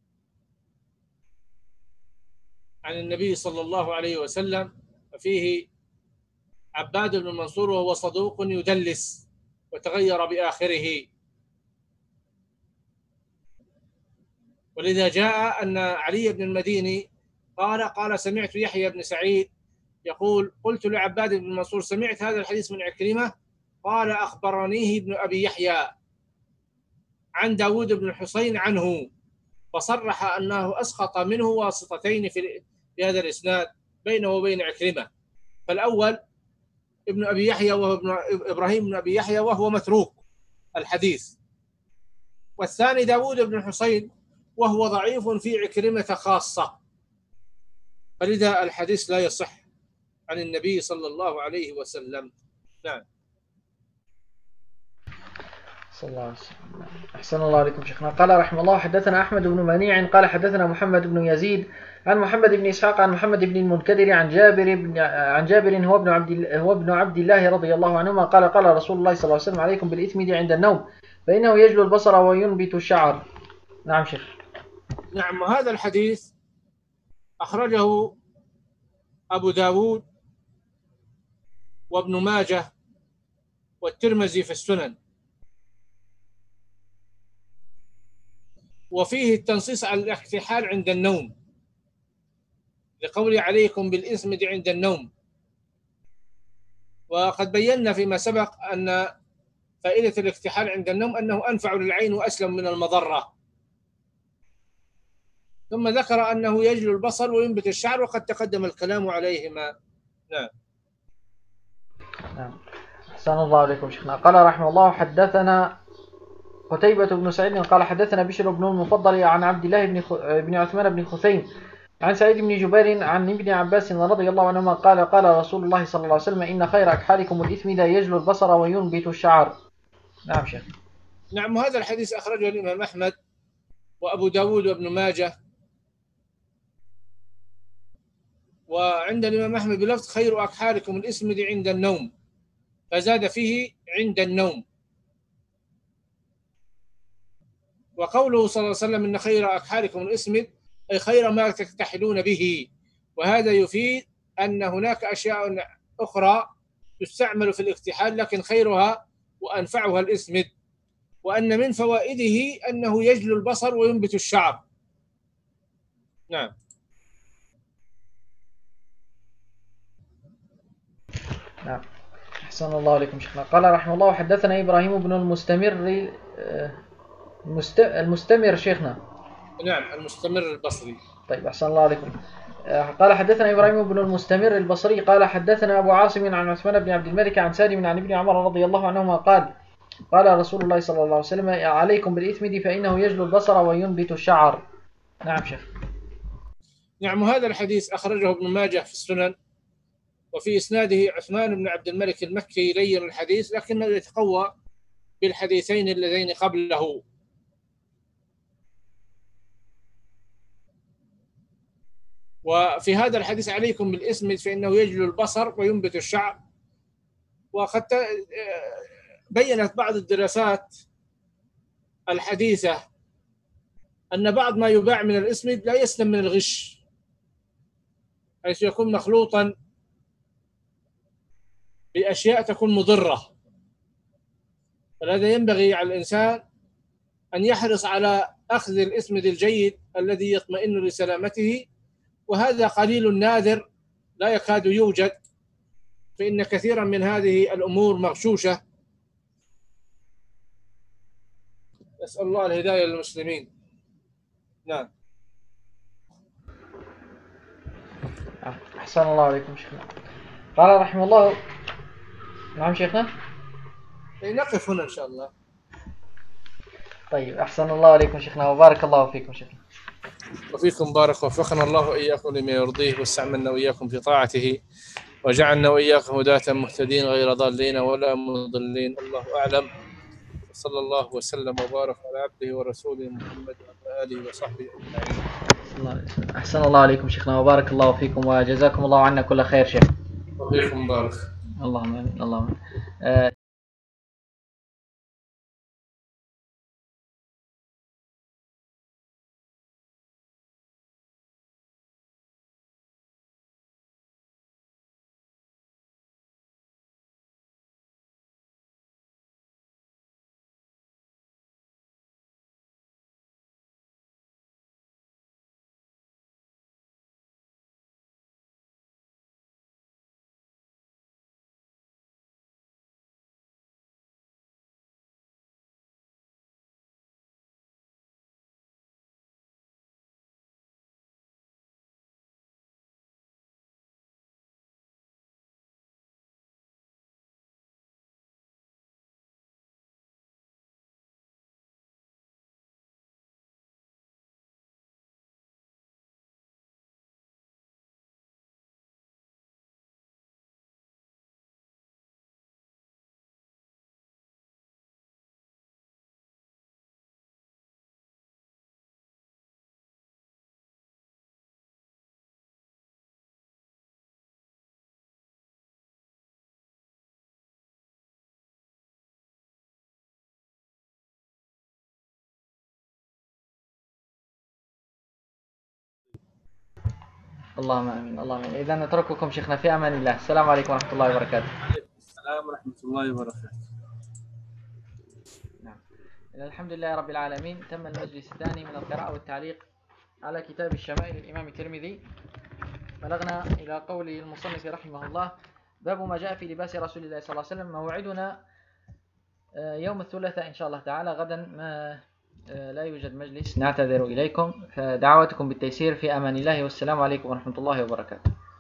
عن النبي صلى الله عليه وسلم. فيه عباد بن منصور وهو صدوق يدلس وتغير بآخره. ولذا جاء أن علي بن المديني قال قال سمعت يحيى بن سعيد يقول: قلت لعباد بن منصور: سمعت هذا الحديث من عكرمة؟ قال: أخبرنيه ابن أبي يحيى عن داود بن الحسين عنه، فصرح أنه أسقط منه واسطتين في هذا الإسناد بينه وبين عكرمة. فالأول ابن أبي يحيى وهو ابن إبراهيم بن أبي يحيى وهو متروك الحديث، والثاني داود بن الحصين وهو ضعيف في عكرمة خاصة، فلذا الحديث لا يصح عن النبي صلى الله عليه وسلم. نعم. صلى الله عليه وسلم. أحسن الله عليكم شيخنا. قال رحمه الله: حدثنا أحمد بن منيع قال حدثنا محمد بن يزيد عن محمد بن إسحاق عن محمد بن المنكدر عن جابر بن عن جابر هو ابن عبد هو ابن عبد الله رضي الله عنهما قال قال رسول الله صلى الله عليه وسلم: عليكم بالإثم عند النوم فإنه يجلو البصر وينبت الشعر. نعم شيخ. نعم. وهذا الحديث أخرجه أبو داود وابن ماجه والترمذي في السنن، وفيه التنصيص على الاكتحال عند النوم لقول عليكم بالإثم عند النوم. وقد بينا فيما سبق أن فائدة الاكتحال عند النوم أنه أنفع للعين وأسلم من المضرة، ثم ذكر أنه يجلو البصر وينبت الشعر، وقد تقدم الكلام عليهما. نعم. نعم. أحسن الله عليكم شيخنا. قال رحمه الله: حدثنا قتيبة بن سعيد قال حدثنا بشر بن المفضل عن عبد الله بن خ... بن عثمان بن خثيم عن سعيد بن جبير عن ابن عباس رضي الله عنهما قال قال رسول الله صلى الله عليه وسلم: إن خير أكحالكم الإثم لا يجلو البصر وينبت الشعر. نعم شيخ. نعم. وهذا الحديث أخرجه الإمام أحمد وأبو داود وابن ماجه، وعند الإمام أحمد بلفظ خير أكحالكم الإثم عند النوم، فزاد فيه عند النوم. وقوله صلى الله عليه وسلم إن خير أكحالكم الإسمد أي خير ما تكتحلون به، وهذا يفيد أن هناك أشياء أخرى تستعمل في الاكتحال لكن خيرها وأنفعها الإسمد، وأن من فوائده أنه يجلو البصر وينبت الشعر. نعم. نعم. أحسن الله عليكم شيخنا. قال رحمه الله: حدثنا إبراهيم بن المستمر المستمر شيخنا. نعم. المستمر البصري. طيب أحسن الله عليكم. قال حدثنا إبراهيم بن المستمر البصري قال حدثنا أبو عاصم عن عثمان بن عبد الملك عن سالم عن ابن عمر رضي الله عنهما قال قال رسول الله صلى الله عليه وسلم: عليكم بالإثم فإنه يجلو البصر وينبت الشعر. نعم شيخ. نعم. وهذا الحديث أخرجه ابن ماجه في السنن، وفي إسناده عثمان بن عبد الملك المكي لين الحديث، لكنه يتقوى بالحديثين اللذين قبله. وفي هذا الحديث عليكم بالإثم فإنه يجلو البصر وينبت الشعر. وقد بينت بعض الدراسات الحديثة أن بعض ما يباع من الإسمد لا يسلم من الغش، حيث يكون مخلوطا بأشياء تكون مضرة، فلذا ينبغي على الإنسان أن يحرص على أخذ الإسمد الجيد الذي يطمئن لسلامته، وهذا قليل نادر لا يكاد يوجد، فإن كثيرا من هذه الأمور مغشوشة. نسأل الله الهداية للمسلمين. نعم. أحسن الله عليكم شيخنا. قال رحمه الله. نعم شيخنا. نقف هنا إن شاء الله. طيب أحسن الله عليكم شيخنا وبارك الله فيكم شيخنا. وفيكم بارك، وفقنا الله وإياكم لما يرضيه، واستعملنا وإياكم في طاعته، وجعلنا وإياكم هداة مهتدين غير ضالين ولا مضلين. الله أعلم. صلى الله وسلم وبارك على عبده ورسوله محمد وعلى آله وصحبه أجمعين. أحسن الله عليكم شيخنا وبارك الله فيكم وجزاكم الله عنا كل خير شيخ. وفيكم بارك. اللهم آمين. اللهم آمين. اللهم امين اللهم امين. اذا نترككم شيخنا في امان الله. السلام عليكم ورحمه الله وبركاته. السلام ورحمة الله وبركاته. نعم. الحمد لله رب العالمين. تم المجلس الثاني من القراءة والتعليق على كتاب الشمائل الإمام الترمذي. بلغنا إلى قول المصنف رحمه الله: باب ما جاء في لباس رسول الله صلى الله عليه وسلم. موعدنا يوم الثلاثاء إن شاء الله تعالى. غدا ما لا يوجد مجلس، نعتذر إليكم، فدعواتكم بالتيسير في أمان الله، والسلام عليكم ورحمة الله وبركاته.